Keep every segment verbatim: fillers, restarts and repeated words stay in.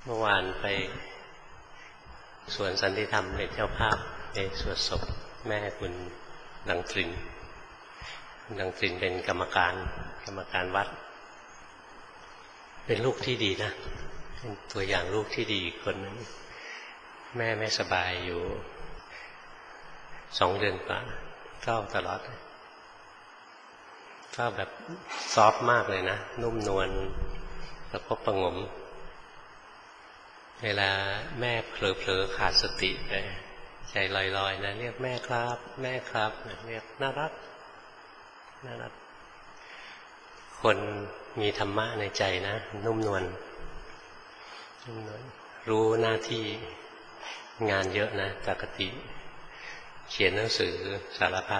เมื่อวานไปสวนสันติธรรมเป็นเจ้าภาพไปสวดศพแม่คุณดังตรินดังตรินเป็นกรรมการกรรมการวัดเป็นลูกที่ดีนะเป็นตัวอย่างลูกที่ดีคนนึงแม่ไม่สบายอยู่สองเดือนกว่าเฝ้าตลอดเฝ้าแบบซอฟต์มากเลยนะนุ่มนวลประคบประงมเวลาแม่เผลอๆขาดสติไปใจลอยๆนะเรียกแม่ครับแม่ครับเรียกน่ารักน่ารักคนมีธรรมะในใจนะนุ่มนวลนุ่มนวลรู้หน้าที่งานเยอะนะปกติเขียนหนังสือสารพัด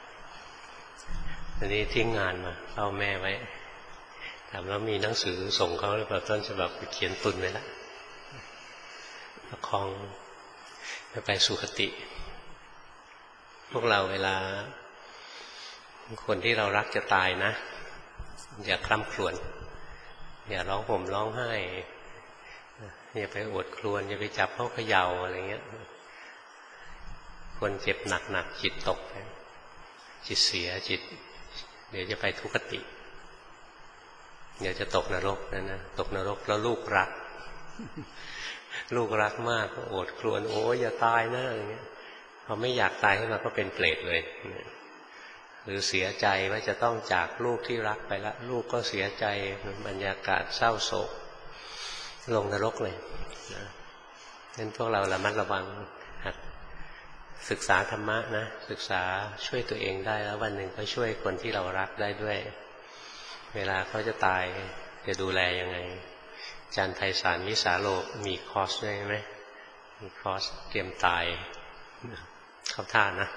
ทีนี้ทิ้งงานมาเฝ้าแม่ไว้ถามแล้วมีหนังสือส่งเขาหรือเปล่าต้นฉบับเขียนตุนไว้แล้วประคองไปสุคติ พวกเราเวลาคนที่เรารักจะตายนะอย่าคร่ำครวญอย่าร้องห่มร้องไห้อย่าไปอวดครวญอย่าไปจับเขาเขย่าอะไรเงี้ยคนเจ็บหนักๆจิตตกจิตเสียจิตเดี๋ยวจะไปทุกติเดี๋ยวจะตกนรกนั่นนะตกนรกแล้วลูกรักลูกรักมากก็โอดครวญโอ้ยอย่าตายนะอะไรเงี้ยพอไม่อยากตายขึ้นมาก็เป็นเปรตเลยหรือเสียใจว่าจะต้องจากลูกที่รักไปละลูกก็เสียใจบรรยากาศเศร้าโศกลงนรกเลยนะงั้นพวกเราระมัดระวังหัดศึกษาธรรมะนะศึกษาช่วยตัวเองได้แล้ววันหนึ่งก็ช่วยคนที่เรารักได้ด้วยเวลาเขาจะตายจะดูแลยังไงอาจารย์ไพศาลวิสาโลมีคอร์สด้วยไหมมีคอร์สเตรียมตายเข้าท่านะ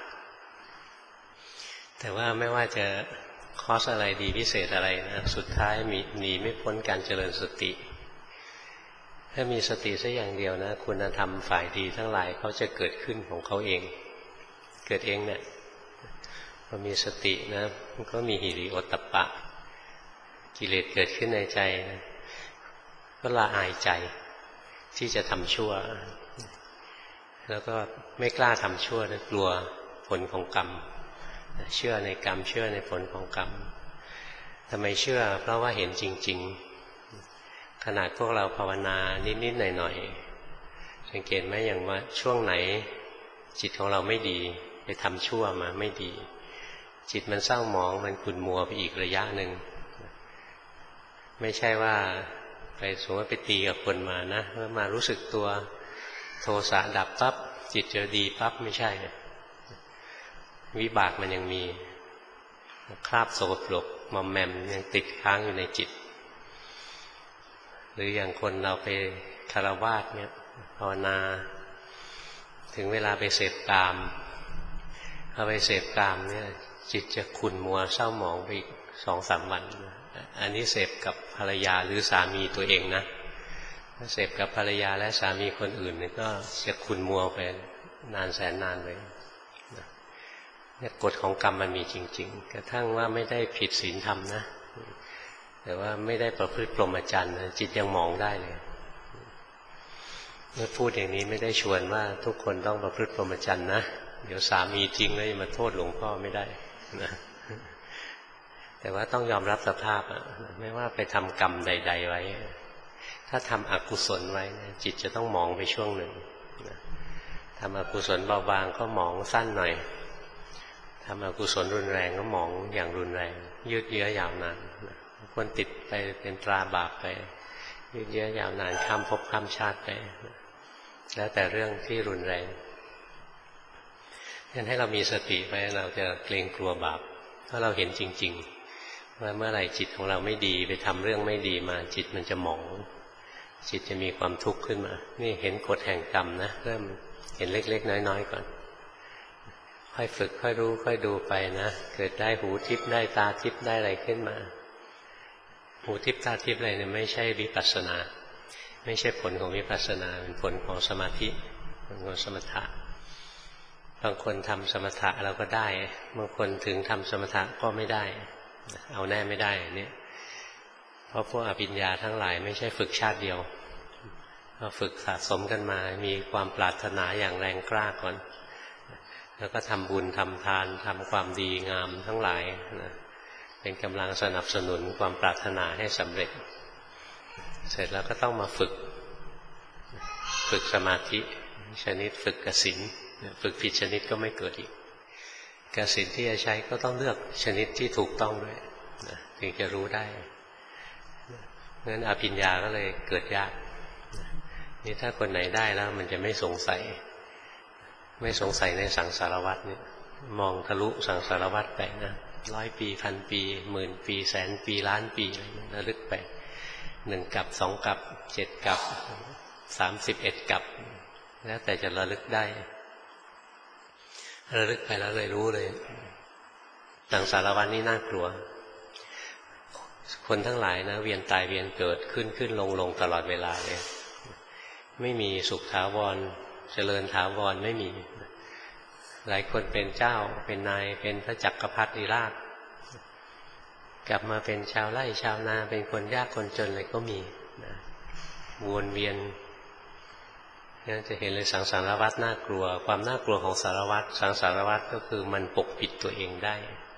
แต่ว่าไม่ว่าจะคอร์สอะไรดีพิเศษอะไรนะสุดท้ายมีหนีไม่พ้นการเจริญสติถ้ามีสติสักอย่างเดียวนะคุณธรรมฝ่ายดีทั้งหลายเขาจะเกิดขึ้นของเขาเองเกิดเองเนี่ยพอมีสตินะมันก็มีหิริโอตตัปปะกิเลสเกิดขึ้นในใจนะก็ละอายใจที่จะทำชั่วแล้วก็ไม่กล้าทำชั่วนะกลัวผลของกรรมเชื่อในกรรมเชื่อในผลของกรรมทำไมเชื่อเพราะว่าเห็นจริงๆขนาดพวกเราภาวนานิดๆหน่อยๆสังเกตไหมอย่างว่าช่วงไหนจิตของเราไม่ดีไปทำชั่วมาไม่ดีจิตมันเศร้าหมองมันขุ่นมัวไปอีกระยะหนึ่งไม่ใช่ว่าไปสมมติไปตีกับคนมานะแล้วมารู้สึกตัวโทสะดับปั๊บจิตจะดีปั๊บไม่ใช่วิบากมันยังมีคราบโสโครกมอมแมมยังติดค้างอยู่ในจิตหรืออย่างคนเราไปคฤหัสถ์เนี่ยภาวนาถึงเวลาไปเสพกามพอไปเสพกามเนี่ยจิตจะขุ่นมัวเศร้าหมองไปอีกสองสามวันอันนี้เสพกับภรรยาหรือสามีตัวเองนะถ้าเสพกับภรรยาและสามีคนอื่นนี่ก็จะขุ่นมัวไปนานแสนนานเลยเนี่ยกฎของกรรมมันมีจริงๆกระทั่งว่าไม่ได้ผิดศีลธรรมนะแต่ว่าไม่ได้ประพฤติพรหมจรรย์จิตยังมองได้เลยเมื่อพูดอย่างนี้ไม่ได้ชวนว่าทุกคนต้องประพฤติพรหมจรรย์นะเดี๋ยวสามีจริงแล้วจะมาโทษหลวงพ่อไม่ได้นะแต่ว่าต้องยอมรับสภาพอ่ะไม่ว่าไปทำกรรมใดๆไว้ถ้าทำอกุศลไว้จิตจะต้องมองไปช่วงหนึ่งทำอกุศลเบาบางก็มองสั้นหน่อยทำอกุศลรุนแรงก็มองอย่างรุนแรงยืดเยื้อยาวนานคนติดไปเป็นตราบาปไปยืดเยื้อยาวนานข้ามภพข้ามชาติไปแล้วแต่เรื่องที่รุนแรงฉะนั้นให้เรามีสติไว้เราจะเกรงกลัวบาปถ้าเราเห็นจริงๆว่าเมื่อไหร่จิตของเราไม่ดีไปทำเรื่องไม่ดีมาจิตมันจะหมองจิตจะมีความทุกข์ขึ้นมานี่เห็นกฎแห่งกรรมนะเริ่มเห็นเล็กๆน้อยๆก่อนค่อยฝึกค่อยรู้ค่อยดูไปนะเกิดได้หูทิพย์ได้ตาทิพย์ได้อะไรขึ้นมาหูทิพย์ตาทิพย์อะไรเนี่ยไม่ใช่วิปัสสนาไม่ใช่ผลของวิปัสสนาเป็นผลของสมาธิผลของสมถะบางคนทำสมถะเราก็ได้บางคนถึงทำสมถะก็ไม่ได้เอาแน่ไม่ได้เนี่ยเพราะพวกอภิญญาทั้งหลายไม่ใช่ฝึกชาติเดียวเราฝึกสะสมกันมามีความปรารถนาอย่างแรงกล้าก่อนแล้วก็ทำบุญทำทานทำความดีงามทั้งหลายนะเป็นกำลังสนับสนุนความปรารถนาให้สำเร็จเสร็จแล้วก็ต้องมาฝึกฝึกสมาธิชนิดฝึกกสิณฝึกผิดชนิดก็ไม่เกิดอีกกสิณที่จะใช้ก็ต้องเลือกชนิดที่ถูกต้องด้วยนะถึงจะรู้ได้งั้นอภิญญาก็เลยเกิดยากนี่ถ้าคนไหนได้แล้วมันจะไม่สงสัยไม่สงสัยในสังสารวัฏเนี่ยมองทะลุสังสารวัฏไปนะร้อยปีพันปีหมื่นปีแสนปีล้านปีอะไรอย่างนี้ระลึกไปหนึ่งกับสองกับเจ็ดกับสามสิบเอ็ดกับแล้วแต่จะระลึกได้ระลึกไปแล้วเลยรู้เลยสังสารวัฏนี่น่ากลัวคนทั้งหลายนะเวียนตายเวียนเกิดขึ้นขึ้นลงลงตลอดเวลาเลยไม่มีสุขถาวรเจริญถาวรไม่มีหลายคนเป็นเจ้าเป็นนายเป็นพระจักรพรรดิราชกลับมาเป็นชาวไร่ชาวนาเป็นคนยากคนจนอะไรก็มีนะวนเวียนนั่นจะเห็นเลยสังสารวัฏน่ากลัวความน่ากลัวของสารวัฏสังสารวัฏก็คือมันปกปิดตัวเองได้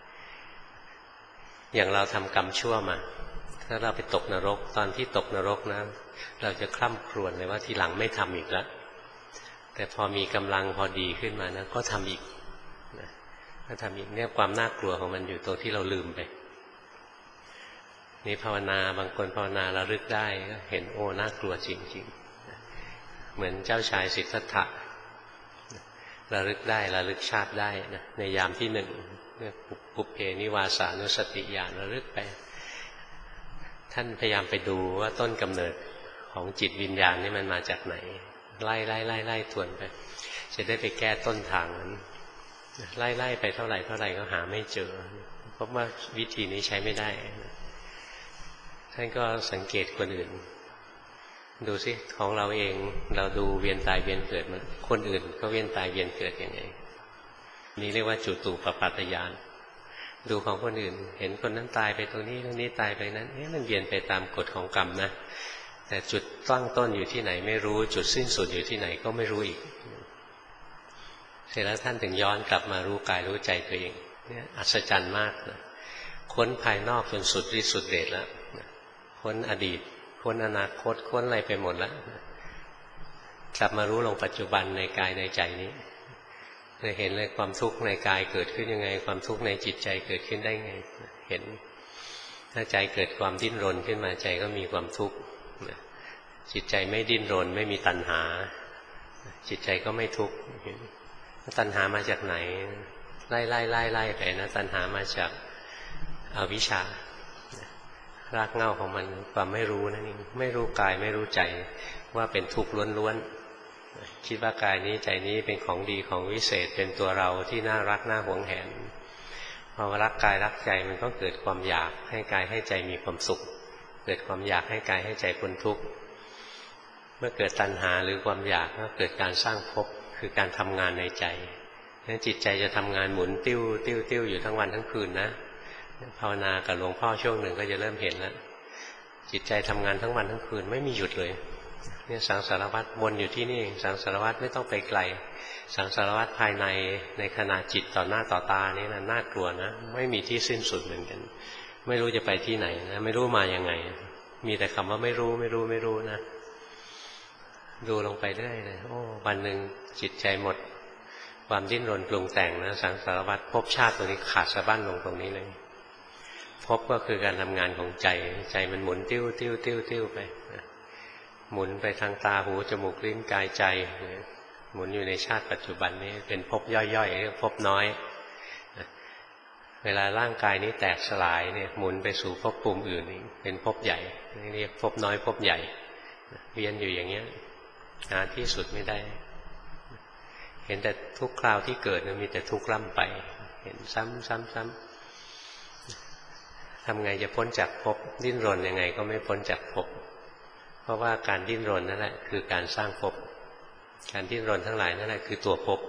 อย่างเราทำกรรมชั่วมาถ้าเราไปตกนรกตอนที่ตกนรกนะเราจะคร่ำครวญเลยว่าทีหลังไม่ทำอีกแล้วแต่พอมีกำลังพอดีขึ้นมานะก็ทำอีกนะก็ทำอีกเนี่ยความน่ากลัวของมันอยู่ตรงที่เราลืมไปนี่ภาวนาบางคนภาวนาระลึกได้ก็เห็นโอ้น่ากลัวจริงๆเหมือนเจ้าชายสิทธัตถะระลึกได้ระลึกชาติได้นะในยามที่หนึ่งปุพเพนิวาสานุสติญาณระลึกไปท่านพยายามไปดูว่าต้นกำเนิดของจิตวิญญาณนี่มันมาจากไหนไล่ไล่ไล่ไล่ทวนไปจะได้ไปแก้ต้นทางนั้นไล่ไล่ไปเท่าไหร่เท่าไหร่ก็หาไม่เจอเพราะว่าวิธีนี้ใช้ไม่ได้ท่านก็สังเกตคนอื่นดูสิของเราเองเราดูเวียนตายเวียนเกิดมันคนอื่นก็เวียนตายเวียนเกิดยังไงนี่เรียกว่าจุตูปปาตญาณดูของคนอื่นเห็นคนนั้นตายไปตรงนี้ตรงนี้ตายไปนั้นเอ๊ะมันเวียนไปตามกฎของกรรมนะแต่จุดตั้งต้นอยู่ที่ไหนไม่รู้จุดสิ้นสุดอยู่ที่ไหนก็ไม่รู้อีกเสร็จแล้วท่านถึงย้อนกลับมารู้กายรู้ใจตัวเองเนี่ยอัศจรรย์มากนะค้นภายนอกจนสุดฤทธิ์สุดเดชแล้วค้นอดีตค้นอนาคตค้นอะไรไปหมดแล้วกลับมารู้ลงปัจจุบันในกายในใจนี้เลยเห็นเลยความทุกข์ในกายเกิดขึ้นยังไงความทุกข์ในจิตใจเกิดขึ้นได้ไงเห็นถ้าใจเกิดความดิ้นรนขึ้นมาใจก็มีความทุกข์จิตใจไม่ดิ้นรนไม่มีตัณหาจิตใจก็ไม่ทุกข์ตัณหามาจากไหนไล่ไล่ไล่ไล่ไปนะตัณหามาจากอวิชชารากเหง้าของมันความไม่รู้นั่นเองไม่รู้กายไม่รู้ใจว่าเป็นทุกข์ล้วนๆคิดว่ากายนี้ใจนี้เป็นของดีของวิเศษเป็นตัวเราที่น่ารักน่าหวงแหนพอรักกายรักใจมันก็เกิดความอยากให้กายให้ใจมีความสุขเกิดความอยากให้กายให้ใจพ้นทุกข์เมื่อเกิดตัณหาหรือความอยากก็เกิดการสร้างภพคือการทำงานในใจงั้นจิตใจจะทำงานหมุนติ้วติ้วติ้วอยู่ทั้งวันทั้งคืนนะภาวนากับหลวงพ่อช่วงหนึ่งก็จะเริ่มเห็นแล้วจิตใจทำงานทั้งวันทั้งคืนไม่มีหยุดเลยเนี่ยสังสารวัฏวนอยู่ที่นี่เองสังสารวัฏไม่ต้องไปไกลสังสารวัฏภายในในขณะจิตต่อหน้าต่อตานี่นะน่ากลัวนะไม่มีที่สิ้นสุดเหมือนกันไม่รู้จะไปที่ไหนนะไม่รู้มายังไงมีแต่คำว่าไม่รู้ไม่รู้ไม่รู้นะดูลงไปเรื่อยเลยโอ้วันหนึ่งจิตใจหมดความดิ้นรนปรุงแต่งนะสังสารวัฏภพชาติตัวนี้ขาดสะบั้นลงตรงนี้เลยภพก็คือการทำงานของใจใจมันหมุนติ้วติ้วติ้วติ้วไปหมุนไปทางตาหูจมูกลิ้นกายใจหมุนอยู่ในชาติปัจจุบันนี้เป็นภพย่อยๆเรียกภพน้อยเวลาร่างกายนี้แตกสลายเนี่ยหมุนไปสู่ภพภูมิอื่นอีกเป็นภพใหญ่นี่เรียกภพน้อยภพใหญ่เวียนอยู่อย่างเงี้ยหาที่สุดไม่ได้เห็นแต่ทุกคราวที่เกิดมีแต่ทุกข์ล่ำไปเห็นซ้ำซ้ำซ้ำทำไงจะพ้นจากภพดิ้นรนยังไงก็ไม่พ้นจากภพเพราะว่าการดิ้นรนนั่นแหละคือการสร้างภพการดิ้นรนทั้งหลายนั่นแหละคือตัวภพ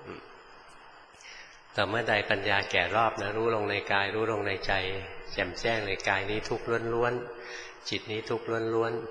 แต่เมื่อใดปัญญาแก่รอบนะรู้ลงในกายรู้ลงในใจแจ่มแจ้งในกายนี้ทุกข์ล้วนๆจิตนี้ทุกข์ล้วน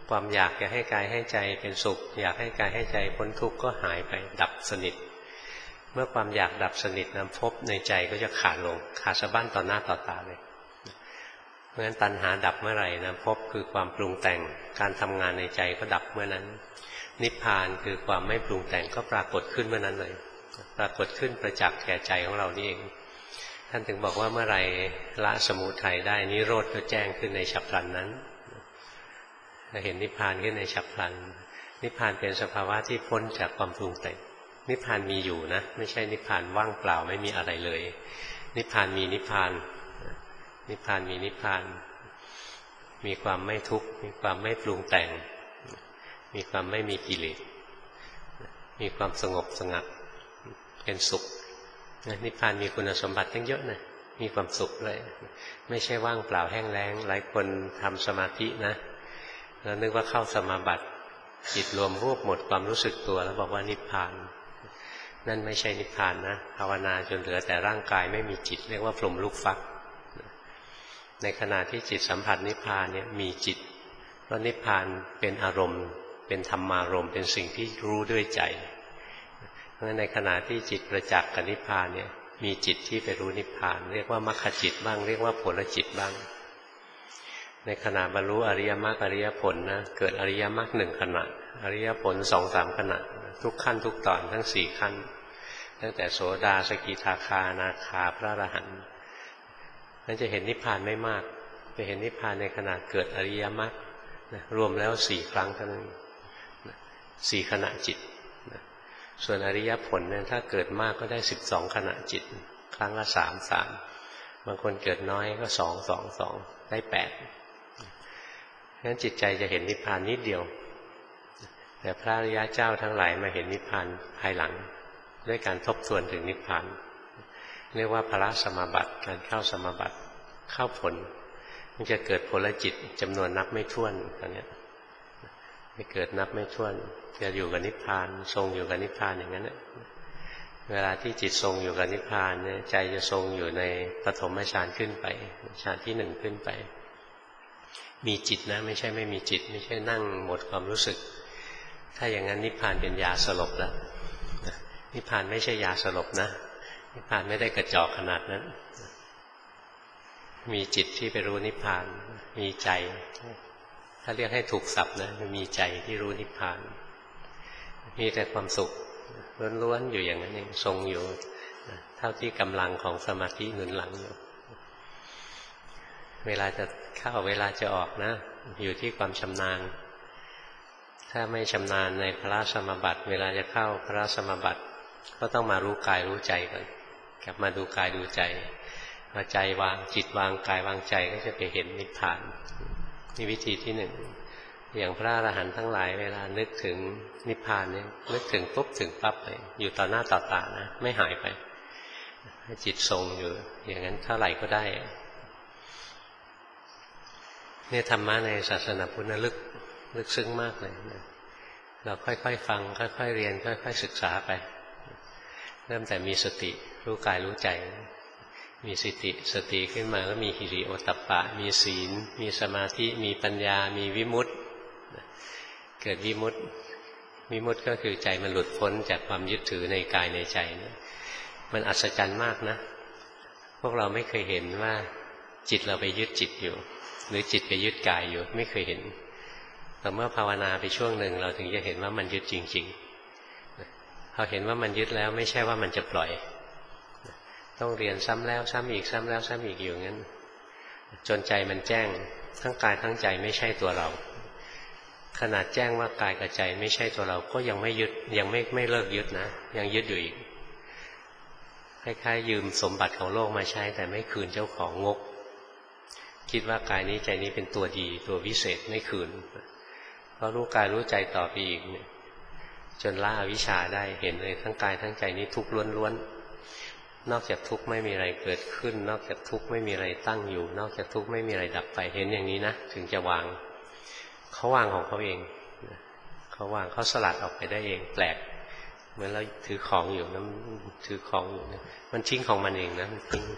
ความอยากจะให้กายให้ใจเป็นสุขอยากให้กายให้ใจพ้นทุกข์ก็หายไปดับสนิทเมื่อความอยากดับสนิทนะภพในใจก็จะขาดลงขาดสะบั้นต่อหน้าต่อตาเลยเพราะฉะนั้นตัณหาดับเมื่อไหร่นะภพคือความปรุงแต่งการทำงานในใจก็ดับเมื่อนั้นนิพพานคือความไม่ปรุงแต่งก็ปรากฏขึ้นเมื่อนั้นเลยปรากฏขึ้นประจักษ์แก่ใจของเรานี่เองท่านถึงบอกว่าเมื่อไหร่ละสมุทัยได้นิโรธก็แจ้งขึ้นในฉับพลันนั้นเห็นนิพพานขึ้นในฉับพลันนิพพานเป็นสภาวะที่พ้นจากความปรุงแต่งนิพพานมีอยู่นะไม่ใช่นิพพานว่างเปล่าไม่มีอะไรเลยนิพพานมีนิพพานนิพพานมีนิพพานมีความไม่ทุกข์มีความไม่ปรุงแต่งมีความไม่มีกิเลสมีความสงบสงัดเป็นสุขนิพพานมีคุณสมบัติตั้งเยอะนะมีความสุขเลยไม่ใช่ว่างเปล่าแห้งแล้งหลายคนทำสมาธินะแล้วนึกว่าเข้าสมาบัติจิตรวมรูปหมดความรู้สึกตัวแล้วบอกว่านิพพานนั่นไม่ใช่นิพพานนะภาวนาจนเหลือแต่ร่างกายไม่มีจิตเรียกว่าพรหมลูกฟักในขณะที่จิตสัมผัสนิพพานเนี่ยมีจิตเพราะนิพพานเป็นอารมณ์เป็นธรรมารมณ์เป็นสิ่งที่รู้ด้วยใจเพราะฉะนั้นในขณะที่จิตประจักษ์กับนิพพานเนี่ยมีจิตที่ไปรู้นิพพานเรียกว่ามรรคจิตบ้างเรียกว่าผลจิตบ้างในขณะบรรลุอริยมรรคอริยผลนะเกิดอริยมรรคหนึ่งขณะอริยผลสองสามขณะทุกขั้นทุกตอนทั้งสี่ขั้นตั้งแต่โสดาสกิทาคาอนาคาพระอรหันต์นั่นจะเห็นนิพพานไม่มากไปเห็นนิพพานในขณะเกิดอริยมรรครวมแล้วสี่ครั้งเท่านั้นสี่ขณะจิตส่วนอริยผลเนี่ยถ้าเกิดมากก็ได้สิบสองขณะจิตครั้งละสามสามบางคนเกิดน้อยก็สองสองสองได้แปดงั้นจิตใจจะเห็นนิพพานนิดเดียวแต่พระอริยเจ้าทั้งหลายมาเห็นนิพพานภายหลังด้วยการทบทวนถึงนิพพานเรียกว่าพระสมาบัติการเข้าสมาบัติเข้าผลมันจะเกิดผลจิตจำนวนนับไม่ถ้วนตอนนี้ไม่เกิดนับไม่ถ้วนจะอยู่กับนิพพานทรงอยู่กับนิพพานอย่างนั้นเวลาที่จิตทรงอยู่กับนิพพานเนี่ยใจจะทรงอยู่ในปฐมฌานขึ้นไปฌานที่หนึ่งขึ้นไปมีจิตนะไม่ใช่ไม่มีจิตไม่ใช่นั่งหมดความรู้สึกถ้าอย่างนั้นนิพพานเป็นยาสลบแล้วนิพพานไม่ใช่ยาสลบนะนิพพานไม่ได้กระจอกขนาดนั้นมีจิตที่ไปรู้นิพพานมีใจถ้าเรียกให้ถูกศัพท์นะมีใจที่รู้นิพพานมีแต่ความสุขล้วนๆอยู่อย่างนั้นเองทรงอยู่เท่าที่กำลังของสมาธิหนุนหลังอยู่เวลาจะเข้าเวลาจะออกนะอยู่ที่ความชำนาญถ้าไม่ชำนาญในพระสมาบัติเวลาจะเข้าพระสมาบัติก็ต้องมารู้กายรู้ใจก่อนกลับมาดูกายดูใจพอใจวางจิตวางกายวางใจก็จะไปเห็นนิพพานนี่วิธีที่หนึ่งอย่างพระอรหันต์ทั้งหลายเวลานึกถึงนิพพานเนี่ยนึกถึงปุ๊บถึงปั๊บเลยอยู่ต่อหน้าต่อตานะไม่หายไปจิตทรงอยู่อย่างนั้นเท่าไหร่ก็ได้เนี่ยธรรมะในศาสนาพุทธลึกลึกซึ้งมากเลยนะเราค่อยๆฟังค่อยๆเรียนค่อยๆศึกษาไปเริ่มแต่มีสติรู้กายรู้ใจมีสติสติขึ้นมาก็มีหิริโอตตัปปะมีศีลมีสมาธิมีปัญญามีวิมุตติเกิดวิมุตติวิมุตติก็คือใจมันหลุดพ้นจากความยึดถือในกายในใจนะมันอัศจรรย์มากนะพวกเราไม่เคยเห็นว่าจิตเราไปยึดจิตอยู่หรือจิตไปยึดกายอยู่ไม่เคยเห็นแต่เมื่อภาวนาไปช่วงหนึ่งเราถึงจะเห็นว่ามันยึดจริงๆพอเห็นว่ามันยึดแล้วไม่ใช่ว่ามันจะปล่อยต้องเรียนซ้ำแล้วซ้ำอีกซ้ำแล้วซ้ำอีกอยู่งั้นจนใจมันแจ้งทั้งกายทั้งใจไม่ใช่ตัวเราขนาดแจ้งว่ากายกับใจไม่ใช่ตัวเราก็ยังไม่ยึดยังไม่ไม่เลิกยึดนะยังยึดอยู่อีกคล้ายๆยืมสมบัติของโลกมาใช้แต่ไม่คืนเจ้าของงกคิดว่ากายนี้ใจนี้เป็นตัวดีตัววิเศษไม่คืนเพราะรู้กายรู้ใจต่อไปอีกจนละอวิชชาได้เห็นเลยทั้งกายทั้งใจนี้ทุกข์ล้วนๆนอกจากทุกข์ไม่มีอะไรเกิดขึ้นนอกจากทุกข์ไม่มีอะไรตั้งอยู่นอกจากทุกข์ไม่มีอะไรดับไปเห็นอย่างนี้นะถึงจะวางเขาวางของเขาเองเขาวางเขาสลัดออกไปได้เองแปลกเหมือนเราถือของอยู่นะถือของอยู่นะมันทิ้งของมันเองนะมันทิ้ง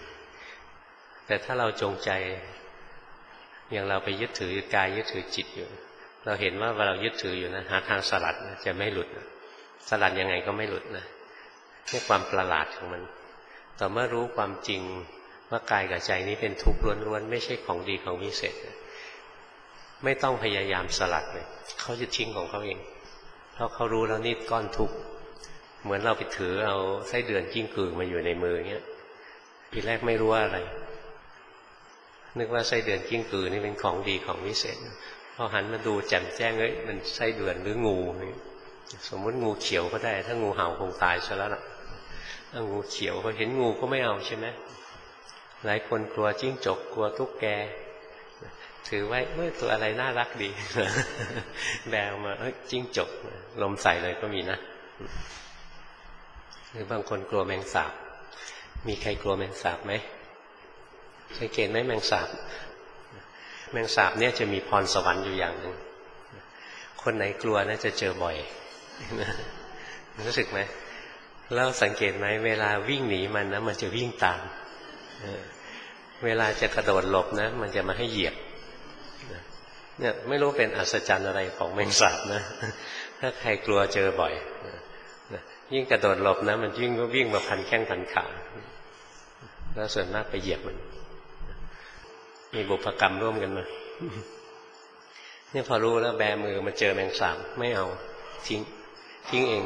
แต่ถ้าเราจงใจอย่างเราไปยึดถือกายยึดถือจิตอยู่เราเห็นว่าเรายึดถืออยู่นะหาทางสลัดนะจะไม่หลุดนะสลัดยังไงก็ไม่หลุดนะนี่ความประหลาดของมันต่อเมื่อรู้ความจริงว่ากายกับใจนี้เป็นทุกข์ล้วนๆไม่ใช่ของดีของวิเศษไม่ต้องพยายามสลัดเลยเขาจะทิ้งของเขาเองเพราะเขารู้แล้วนี่ก้อนทุกข์เหมือนเราไปถือเอาไส้เดือนกิ้งกือมาอยู่ในมือเงี้ยทีแรกไม่รู้ว่าอะไรนึกว่าไส้เดือนกิ้งกือนี่เป็นของดีของวิเศษพอหันมาดูแจ่มแจ้งเอ้ยมันไส้เดือนหรืองูสมมติงูเขียวก็ได้ถ้างูเห่าคงตายซะแล้วล่ะถ้างูเขียวพอเห็นงูก็ไม่เอาใช่ไหมหลายคนกลัวจิ้งจกกลัวตุ๊กแกถือไว้เมื่อตัวอะไรน่ารักดีแบวมาเอ้ยจิ้งจกลมใส่เลยก็มีนะหรือบางคนกลัวแมงสาบมีใครกลัวแมงสาบไหมสังเกตไหมแมงสาบแมงสาบเนี่ยจะมีพรสวรรค์อยู่อย่างหนึ่งคนไหนกลัวนะจะเจอบ่อยรู้สึกไหมแล้วสังเกตไหมเวลาวิ่งหนีมันนะมันจะวิ่งตามเวลาจะกระโดดหลบนะมันจะมาให้เหยียบเนี่ยไม่รู้เป็นอัศจรรย์อะไรของแมงสาบนะถ้าใครกลัวเจอบ่อยยิ่งกระโดดหลบนะมันยิ่งก็วิ่งมาพันแข้งพันขาแล้วส่วนมากไปเหยียบมันมีบุพกรรมร่วมกันมาเนี่ยพอรู้แล้วแบมือมาเจอแมงสาบไม่เอาทิ้งทิ้งเอง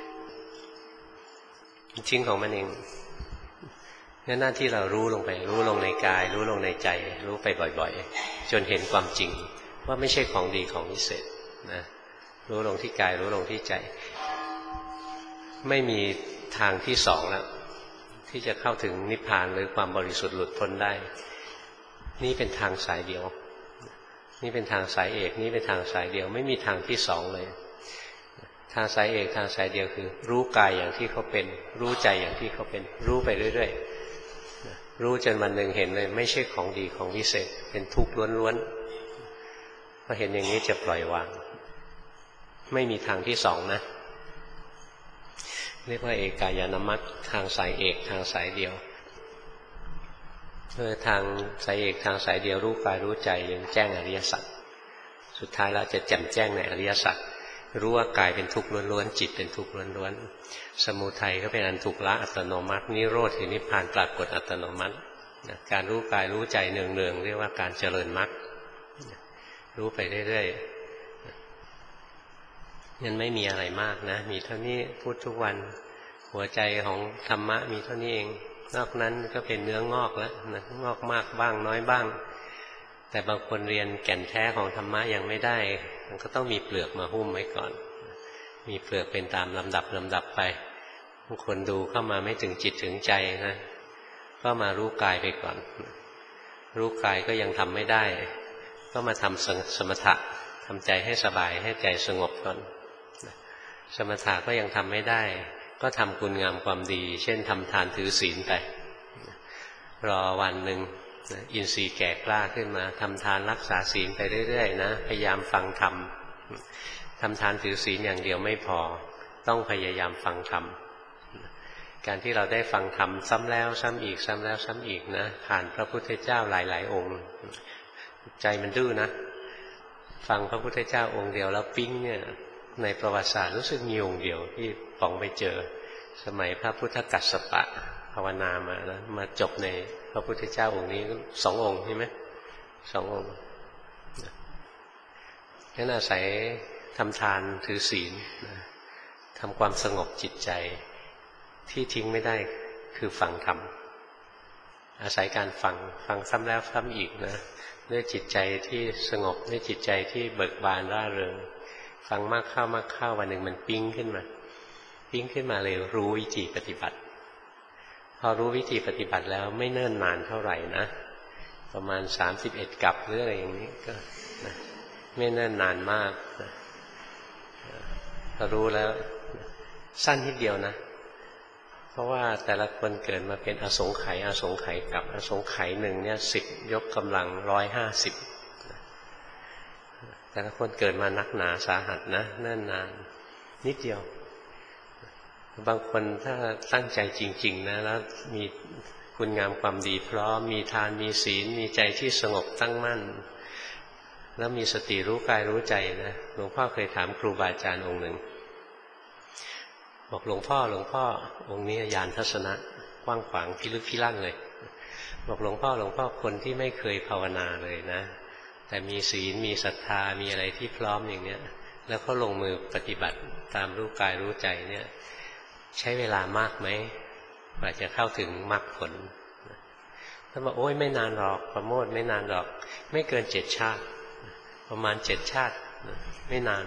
ทิ้งของมันเองนี่หน้าที่เรารู้ลงไปรู้ลงในกายรู้ลงในใจรู้ไปบ่อยๆจนเห็นความจริงว่าไม่ใช่ของดีของวิเศษนะรู้ลงที่กายรู้ลงที่ใจไม่มีทางที่สองแล้วที่จะเข้าถึงนิพพานหรือความบริสุทธิ์หลุดพ้นได้นี่เป็นทางสายเดียวนี่เป็นทางสายเอกนี่เป็นทางสายเดียวไม่มีทางที่สองเลยทางสายเอกทางสายเดียวคือรู้กายอย่างที่เขาเป็นรู้ใจอย่างที่เขาเป็นรู้ไปเรื่อยๆรู้จนวันหนึ่งเห็นเลยไม่ใช่ของดีของวิเศษเป็นทุกข์ล้วนๆพอเห็นอย่างนี้จะปล่อยวางไม่มีทางที่สองนะเรียกว่าเอกายนามัตทางสายเอกทางสายเดียวเออทางสายเอกทางสายเดียวรู้กายรู้ใจยังแจ้งอริยสัจสุดท้ายเราจะแจ่มแจ้งในอริยสัจรู้ว่ากายเป็นทุกข์ล้วนๆจิตเป็นทุกข์ล้วนๆสมุทัยก็เป็นอันถูกละอัตโนมัตินิโรธคือนิพพานปรากฏอัตโนมัติการรู้กายรู้ใจเนืองๆเรียกว่าการเจริญมรรครู้ไปเรื่อยๆนั่นไม่มีอะไรมากนะมีเท่านี้พูดทุกวันหัวใจของธรรมะมีเท่านี้เองนอกนั้นก็เป็นเนื้องอกแล้วนะงอกมากบ้างน้อยบ้างแต่บางคนเรียนแก่นแท้ของธรรมะยังไม่ได้มันก็ต้องมีเปลือกมาหุ้มไว้ก่อนมีเปลือกเป็นตามลำดับลำดับไปบางคนดูเข้ามาไม่ถึงจิตถึงใจนะก็มารู้กายไปก่อนรู้กายก็ยังทำไม่ได้ก็มาทำสมถะทำใจให้สบายให้ใจสงบก่อนสมถะก็ยังทำไม่ได้ก็ทำคุณงามความดีเช่นทำทานถือศีลไปรอวันหนึ่งอินทรีย์แก่กล้าขึ้นมาทำทานรักษาศีลไปเรื่อยๆนะพยายามฟังธรรมทำทานถือศีลอย่างเดียวไม่พอต้องพยายามฟังธรรมการที่เราได้ฟังธรรมซ้ำแล้วซ้ำอีกซ้ำแล้วซ้ำอีกนะผ่านพระพุทธเจ้าหลายๆองค์ใจมันดื้อนะฟังพระพุทธเจ้าองค์เดียวแล้วปิ๊งเนี่ยในประวัติศาสตร์รู้สึกมีองค์เดียวที่ป๋องไปเจอสมัยพระพุทธกัสสปะภาวนามาแล้วมาจบในพระพุทธเจ้าองค์นี้สององค์ใช่ไหมสององค์นั่นอาศัยทำทานถือศีลทำความสงบจิตใจที่ทิ้งไม่ได้คือฟังธรรมอาศัยการฟังฟังซ้ำแล้วซ้ำอีกนะด้วยจิตใจที่สงบด้วยจิตใจที่เบิกบานร่าเริงฟังมากเข้ามากเข้าวันหนึ่งมันปิ๊งขึ้นมาปิ๊งขึ้นมาเลยรู้วิธีปฏิบัติพอรู้วิธีปฏิบัติแล้วไม่เนิ่นนานเท่าไหร่นะประมาณสามสิบเอ็ดกับหรืออะไรอย่างนี้ก็นะไม่เนิ่นนานมากนะพอรู้แล้วสั้นทีเดียวนะเพราะว่าแต่ละคนเกิดมาเป็นอสงไขยอสงไขยกับอสงไขยหนึ่งเนี่ยสิบยกกำลังร้อยห้าสิบแต่ละคนเกิดมานักหนาสาหัสนะเนิ่นนานนิดเดียวบางคนถ้าตั้งใจจริงๆนะแล้วมีคุณงามความดีพร้อมมีทานมีศีลมีใจที่สงบตั้งมั่นแล้วมีสติรู้กายรู้ใจนะหลวงพ่อเคยถามครูบาอาจารย์องค์หนึ่งบอกหลวงพ่อหลวงพ่อองค์นี้ญาณทัศนะกว้างขวางพิลึกพิลั่นเลยบอกหลวงพ่อหลวงพ่อคนที่ไม่เคยภาวนาเลยนะแต่มีศีลมีศรัทธามีอะไรที่พร้อมอย่างเนี้ยแล้วเขาลงมือปฏิบัติตามรู้กายรู้ใจเนี่ยใช้เวลามากไหมกว่าจะเข้าถึงมรรคผลท่านบอกโอ้ยไม่นานหรอกประโมทไม่นานหรอกไม่เกินเจ็ดชาติประมาณเจ็ดชาติไม่นาน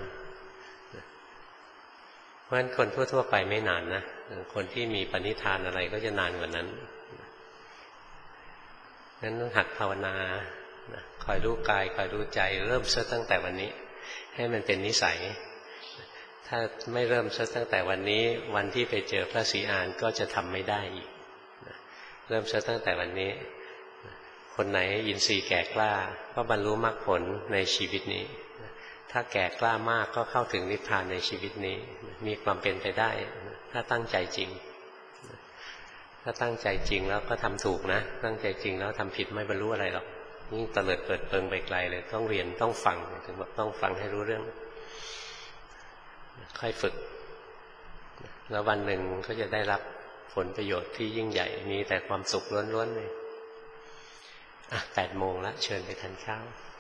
เพราะฉะนั้นคนทั่วๆไปไม่นานนะคนที่มีปณิธานอะไรก็จะนานกว่านั้นนั้นหัดภาวนาคอยรู้กายคอยรู้ใจเริ่มซะตั้งแต่วันนี้ให้มันเป็นนิสัยถ้าไม่เริ่มซะตั้งแต่วันนี้วันที่ไปเจอพระศรีอานก็จะทำไม่ได้อีกเริ่มซะตั้งแต่วันนี้คนไหนอินทรีย์แก่กล้าก็บรรลุมรรคผลในชีวิตนี้ถ้าแก่กล้ามากก็เข้าถึงนิพพานในชีวิตนี้มีความเป็นไปได้ถ้าตั้งใจจริงถ้าตั้งใจจริงแล้วก็ทำถูกนะตั้งใจจริงแล้วทำผิดไม่บรรลุอะไรหรอกยิ่งเตลิดเปิดเปิงไปไกลเลยต้องเรียนต้องฟังถึงบอกต้องฟังให้รู้เรื่องค่อยฝึกแล้ววันหนึ่งก็จะได้รับผลประโยชน์ที่ยิ่งใหญ่มีแต่ความสุขล้วนๆเลยอ่ะแปดโมงแล้วเชิญไปทานข้าว